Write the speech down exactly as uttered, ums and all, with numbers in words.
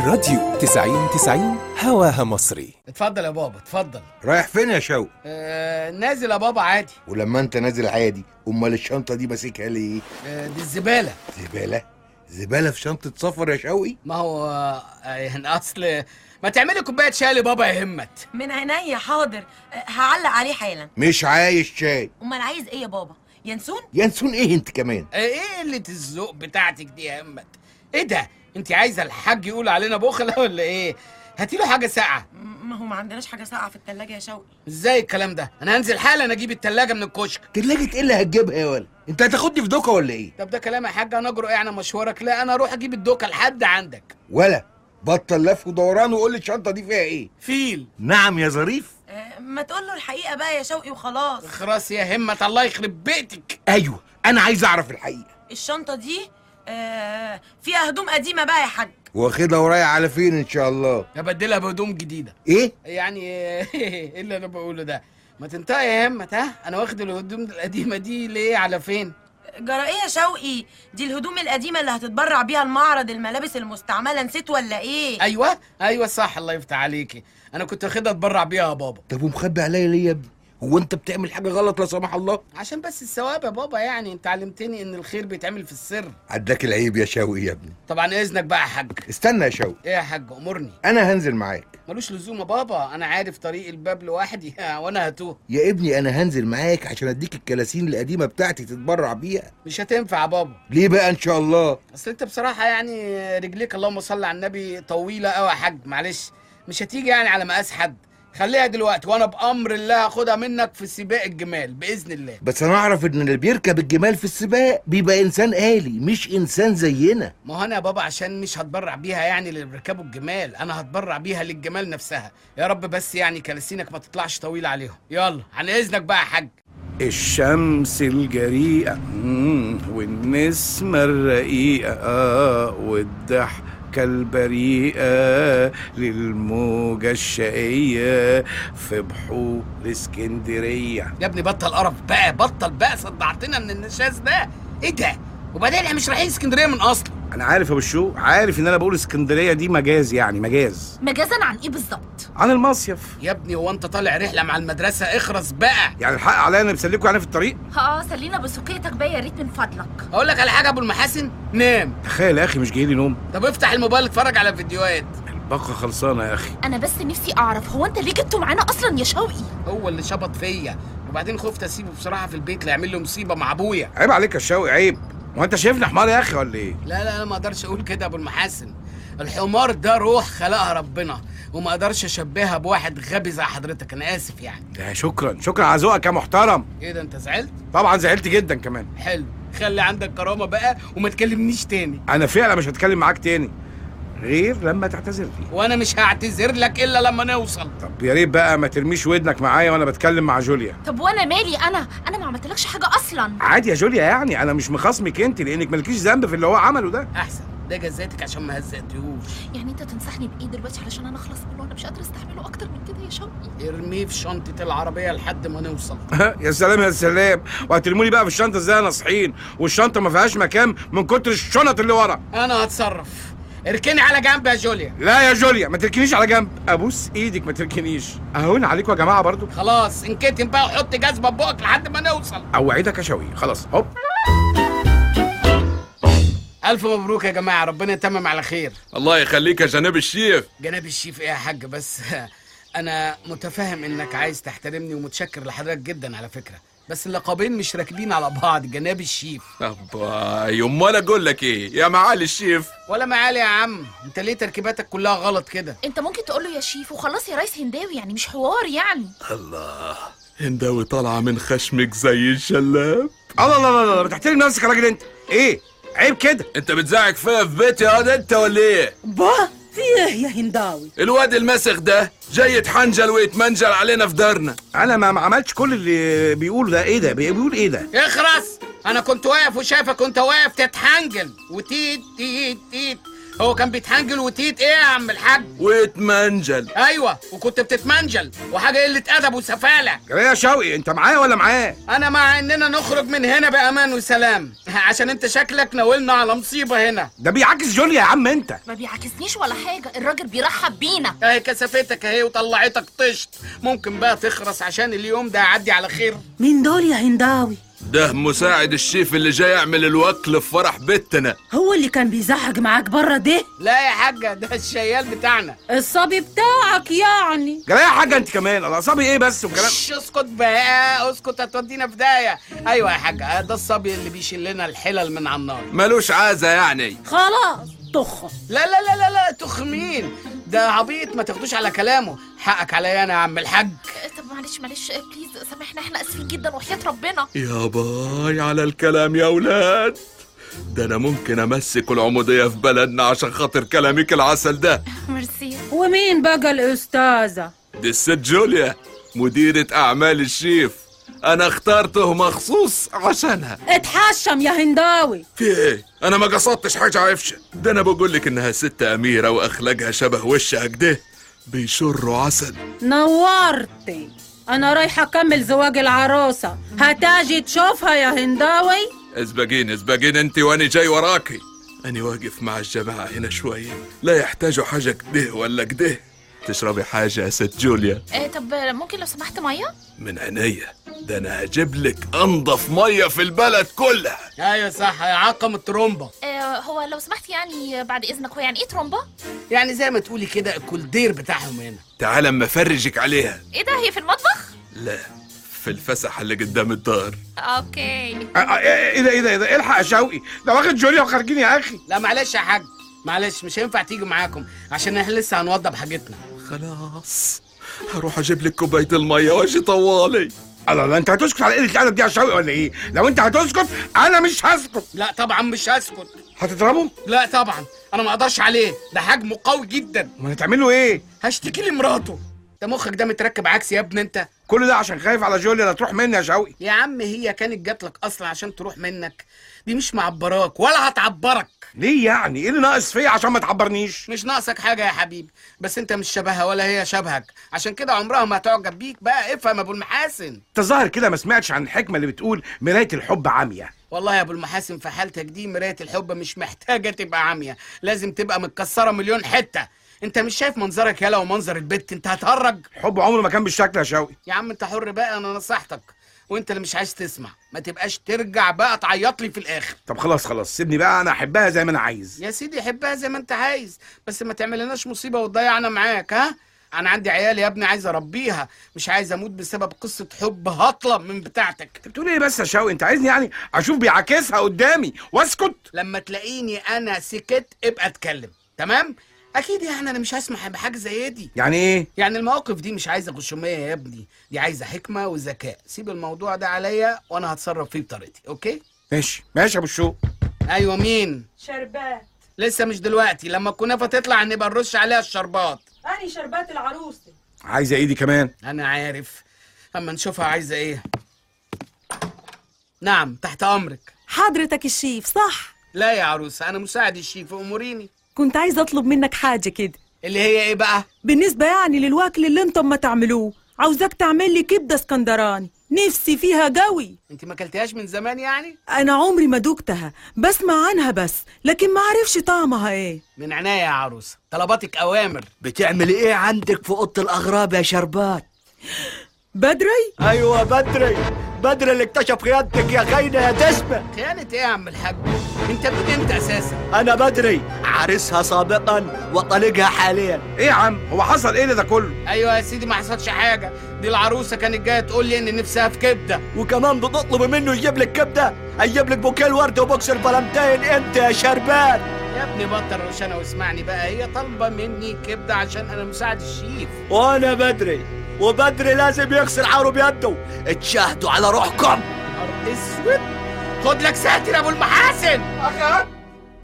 الراديو تسعين تسعين هواها مصري. اتفضل يا بابا اتفضل. رايح فين يا شوقي؟ آه نازل يا بابا عادي. ولما انت نازل عادي امال الشنطه دي ماسكها ليه؟ آه دي الزباله. زباله؟ زباله في شنطه سفر يا شوقي؟ ما هو آه يعني اصل ما تعملي كوبايه شاي لبابا يا همت. من عينيا حاضر. أه هعلق عليه حالا. مش عايز شاي. امال عايز ايه يا بابا؟ ينسون؟ ينسون ايه انت كمان؟ آه ايه قله الذوق بتاعتك دي يا همت؟ ايه ده؟ انت عايزه الحاج يقول علينا بخله ولا ايه؟ هاتي له حاجه ساقعه. ما هو ما عندناش حاجه ساقعه في التلاجة يا شوقي. ازاي الكلام ده؟ انا هنزل حالا اجيب التلاجة من الكشك. تلاجة ايه اللي هتجيبها يا ولد؟ انت هتاخدني في دوكه ولا ايه؟ طب ده كلام يا حاج، انا اجرؤ يعني مشوارك؟ لا انا اروح اجيب الدوكه لحد عندك. ولا بطل لف ودوران وقول لي الشنطه دي فيها ايه؟ فيل. نعم يا ظريف. أه ما تقول له الحقيقه بقى يا شوقي وخلاص. خلاص يا همت الله يخرب بيتك. ايوه انا عايز اعرف الحقيقه. الشنطه دي أه فيها هدوم قديمه بقى يا حاج. واخدها ورايح على فين ان شاء الله؟ ابدلها بهدوم جديده. ايه؟ يعني ايه اللي انا بقوله ده؟ ما تنطقي يا همت. ها انا واخد الهدوم القديمه دي ليه على فين؟ جرى ايه يا شوقي؟ دي الهدوم القديمه اللي هتتبرع بيها المعرض الملابس المستعمله، نسيت ولا ايه؟ ايوه ايوه صح الله يفتح عليكي، انا كنت واخدها اتبرع بيها يا بابا. طب ومخبي عليا ليه يا ابني؟ هو انت بتعمل حاجه غلط لا سمح الله؟ عشان بس الثواب يا بابا، يعني انت علمتني ان الخير بيتعمل في السر. عداك العيب يا شوقي يا ابني. طبعا اذنك بقى يا حاج. استنى يا شوقي. ايه يا حاج امرني. انا هنزل معاك. ملوش لزوم يا بابا، انا عارف طريق الباب لوحدي وانا هتوه. يا ابني انا هنزل معاك عشان اديك الكلاسين القديمه بتاعتي تتبرع بيها. مش هتنفع يا بابا. ليه بقى ان شاء الله؟ اصل انت بصراحه يعني رجليك اللهم صل على النبي طويله قوي يا حاج، معلش مش هتيجي يعني على مقاس حد. خليها دلوقتي وانا بامر الله هاخدها منك في سباق الجمال باذن الله. بس انا اعرف ان اللي بيركب الجمال في السباق بيبقى انسان آلي مش انسان زينا. ما هو انا يا بابا عشان مش هتبرع بيها يعني اللي بيركبوا الجمال، انا هتبرع بيها للجمال نفسها. يا رب بس يعني كلاسينك ما تطلعش طويله عليهم. يلا عن اذنك بقى يا حاج. الشمس الجريئة والنسمة الرقيقة والضحكة البريئة للموجة الشقية في بحور اسكندرية. يا ابني بطل قرف بقى، بطل بقى، صدعتنا من النشاز ده. ايه ده؟ وبعدين احنا مش رايحين اسكندريه من اصله. انا عارف يا ابو الشو، عارف ان انا بقول اسكندريه دي مجاز، يعني مجاز. مجازا عن ايه بالظبط؟ عن المصيف يا ابني هو انت طالع رحله مع المدرسه؟ اخرس بقى. يعني الحق عليا انا بسلكوا يعني في الطريق. اه سلينا بسوقيتك بقى يا ريت من فضلك. اقول لك على حاجه ابو المحاسن، نام. تخيل يا اخي مش جاي لي نوم. طب افتح الموبايل اتفرج على فيديوهات. الباقه خلصانه يا اخي. انا بس نفسي اعرف هو انت ليه جبته معانا اصلا يا شوقي؟ هو اللي شبط فيا، وبعدين خفت اسيبه بصراحه في البيت لا يعمل له مصيبه مع ابويا. عيب عليك يا شوقي عيب. هو انت شايفني حمار يا اخي ولا ايه؟ لا لا انا ما اقدرش اقول كده يا ابو المحاسن. الحمار ده روح خلقها ربنا، وما اقدرش اشبهها بواحد غبي زي حضرتك. انا اسف يعني. لا شكرا شكرا على ذوقك يا محترم. ايه ده انت زعلت؟ طبعا زعلت جدا كمان. حلو، خلي عندك كرامه بقى وما تكلمنيش تاني. انا فعلا مش هتكلم معاك تاني غير لما تعتذر لي. وانا مش هعتذر لك الا لما نوصل. طب يا ريت بقى ما ترميش ودنك معايا وانا بتكلم مع جوليا. طب وانا مالي؟ انا انا ما عملتلكش حاجه اصلا. عادي يا جوليا، يعني انا مش مخاصمك انت لانك مالكيش ذنب في اللي هو عمله ده. احسن، ده جزاتك عشان ما هزقتهوش. يعني انت تنصحني بايه دلوقتي علشان انا اخلص منه؟ انا مش قادره استحمله اكتر من كده يا شوقي. ارميه في شنطه العربيه لحد ما نوصل. يا سلام يا سلام، وهترموني بقى في الشنطه ازاي انا صحيين والشنطه ما فيهاش مكان من كتر الشنط اللي ورا. انا هتصرف. اركني على جنب يا جوليا. لا يا جوليا ما تركنيش على جنب، ابوس ايدك ما تركنيش. اهون عليكم يا جماعه برضو. خلاص انكتم بقى وحط جزمه ببقك لحد ما نوصل. اوعدك يا شوقي خلاص. هوب. الف مبروك يا جماعه، ربنا يتمم على خير. الله يخليك يا جناب الشيف. جناب الشيف ايه يا حاج؟ بس انا متفاهم انك عايز تحترمني ومتشكر لحضرتك جدا على فكره، بس اللقبين مش راكبين على بعض. جناب الشيف. ابا امال اقول لك ايه يا معالي الشيف؟ ولا معالي يا عم، انت ليه تركيباتك كلها غلط كده؟ انت ممكن تقول له يا شيف وخلاص يا ريس هنداوي، يعني مش حوار يعني. الله، هنداوي طالعه من خشمك زي الشلاب. الله الله الله، بتحترم نفسك يا راجل انت؟ ايه عيب كده؟ انت بتزعق فيا في بيتي يا انت ولا ايه؟ با في ايه يا هنداوي؟ الواد المسخ ده جاي يتحنجل ويتمنجل علينا في دارنا. انا ما عملتش كل اللي بيقوله ده. ايه ده بيقول ايه ده؟ اخرس، انا كنت واقف وشايفك وانت واقف تتحنجل وتيت تيت تيت هو كان بيتحنجل وتيت ايه يا عم الحاج؟ ويتمنجل. ايوه وكنت بتتمنجل وحاجه قله ادب وسفاله. يا شوقي انت معايا ولا معاه؟ انا مع اننا نخرج من هنا بامان وسلام، عشان انت شكلك ناولنا على مصيبه هنا. ده بيعاكس جوليا يا عم انت. ما بيعكسنيش ولا حاجه، الراجل بيرحب بينا. اهي كسفتك اهي وطلعتك طشت. ممكن بقى تخرس عشان اليوم ده يعدي على خير. مين دول يا هنداوي؟ ده مساعد الشيف اللي جاي يعمل الوكل في فرح بيتنا. هو اللي كان بيزحق معاك بره ده؟ لا يا حاجه ده الشيال بتاعنا. الصبي بتاعك يعني. جاي يا حاجه انت كمان. الصبي ايه بس وكلام. شش اسكت بقى اسكت هتودينا في داهيه. ايوه يا حاجه ده الصبي اللي بيشيل لنا الحلل من على النار. ملوش عازه يعني. خلاص طخه. لا لا لا لا لا تخمين، ده عبيط ما تاخدوش على كلامه. حقك عليا انا يا عم الحاج. طب معلش معلش بليز سامحنا، احنا اسفين جدا وحياة ربنا. يا باي على الكلام يا ولاد. ده انا ممكن امسك العمودية في بلدنا عشان خاطر كلامك العسل ده. ميرسي. ومين بقى الأستاذة؟ دي الست جوليا مديرة أعمال الشيف، أنا اخترته مخصوص عشانها. اتحشم يا هنداوي. في إيه؟ أنا ما قصدتش حاجة عفشة، ده أنا بقول لك إنها ست أميرة وأخلاقها شبه وشها كده بيشروا عسل. نورتي. أنا رايحة أكمل زواج العروسة، هتاجي تشوفها يا هنداوي؟ اسبقين اسبقين أنت وأنا جاي وراكي. أنا واقف مع الجماعة هنا شوية، لا يحتاجوا حاجة كده ولا كده. تشربي حاجة يا ست جوليا؟ إيه طب ممكن لو سمحت مية؟ من عينيا، ده أنا هجيب لك أنضف مية في البلد كلها. ايوه صح يا عقم الترومبا. إيه هو لو سمحت يعني بعد إذنك، هو يعني إيه ترومبا؟ يعني زي ما تقولي كده الكولدير بتاعهم هنا. تعال أما أفرجك عليها. إيه ده، هي في المطبخ؟ لا، في الفسحة اللي قدام الدار. أوكي. آه، آه، ايه ده ايه ده ايه ده الحق يا شوقي، ده واخد جوليا وخارجين يا اخي. لا معلش يا حاج معلش مش هينفع تيجي معاكم عشان احنا لسه هنوضب حاجتنا. خلاص هروح اجيب لك كوبايه الميه واجي طوالي. الله لا انت هتسكت على قله الادب دي يا شوقي ولا ايه؟ لو انت هتسكت انا مش هسكت. لا طبعا مش هسكت. هتضربه؟ لا طبعا انا ما اقدرش عليه، ده حجمه قوي جدا. امال هتعمل له ايه؟ هشتكي لمراته. انت مخك ده متركب عكس يا ابني انت. كل ده عشان خايف على جوليا لا تروح مني يا شوقي. يا عم هي كانت جات لك اصلا عشان تروح منك، دي مش معبراك ولا هتعبرك. ليه يعني؟ ايه اللي ناقص فيا عشان ما تعبرنيش؟ مش ناقصك حاجه يا حبيبي، بس انت مش شبهها ولا هي شبهك، عشان كده عمرها ما هتعجب بيك. بقى افهم يا ابو المحاسن. انت ظاهر كده ما سمعتش عن الحكمه اللي بتقول مرايه الحب عاميه. والله يا ابو المحاسن في حالتك دي مرايه الحب مش محتاجه تبقى عاميه، لازم تبقى متكسره مليون حته. انت مش شايف منظرك يالا ومنظر البت؟ انت هتهرج. الحب عمره ما كان بالشكل يا شوقي. يا عم انت حر بقى، انا نصحتك وانت اللي مش عايز تسمع. ما تبقاش ترجع بقى تعيط لي في الاخر. طب خلاص خلاص سيبني بقى، انا احبها زي ما انا عايز. يا سيدي حبها زي ما انت عايز، بس ما تعملناش مصيبه وتضيعنا معاك. ها انا عندي عيال يا ابني عايز اربيها، مش عايز اموت بسبب قصه حب هطله من بتاعتك. انت بتقول ايه بس يا شوقي؟ انت عايزني يعني اشوف بيعاكسها قدامي واسكت؟ لما تلاقيني انا سكت ابقى اتكلم، تمام؟ اكيد يعني انا مش هسمح بحاجه زي دي. يعني ايه؟ يعني المواقف دي مش عايزه غشوميه يا ابني، دي عايزه حكمه وذكاء. سيب الموضوع ده عليا وانا هتصرف فيه بطريقتي. اوكي ماشي ماشي يا ابو الشوق. ايوه مين؟ شربات. لسه مش دلوقتي، لما الكنافه تطلع نبقى نرش عليها الشربات. أني شربات العروسة. عايزه ايدي كمان؟ انا عارف، اما نشوفها عايزه ايه. نعم تحت امرك. حضرتك الشيف صح؟ لا يا عروسه انا مساعد الشيف، اموريني. كنت عايزة أطلب منك حاجة كده. اللي هي ايه بقى؟ بالنسبة يعني للوكل اللي انتم ما تعملوه، عاوزاك تعمل لي كبدة اسكندراني، نفسي فيها قوي. انت ما اكلتهاش من زمان يعني؟ أنا عمري ما دوقتها، بسمع عنها بس، لكن ما عارفش طعمها ايه. من عناية يا عروسه، طلباتك اوامر. بتعمل ايه عندك في اوضه الاغراب يا شربات؟ بدري؟ ايوه بدري، بدري اللي اكتشف خيانتك يا خاينه يا دسمه. خيانة ايه يا عم الحاج؟ انت مين انت اساسا؟ انا بدري، عريسها سابقا وطليقها حاليا. ايه يا عم هو حصل ايه ده كله؟ ايوه يا سيدي ما حصلش حاجه، دي العروسه كانت جايه تقول لي ان نفسها في كبده، وكمان بتطلب منه يجيب لك كبده، هيجيب لك بوكيه ورد وبوكس الفالنتين. انت يا شربات يا ابني بطل روشانه واسمعني بقى، هي طالبه مني كبده عشان انا مساعد الشيف. وانا بدري، وبدري لازم يغسل عاره بيده. اتشاهدوا على روحكم. نهار اسود، خد لك ساتر يا ابو المحاسن. اخدت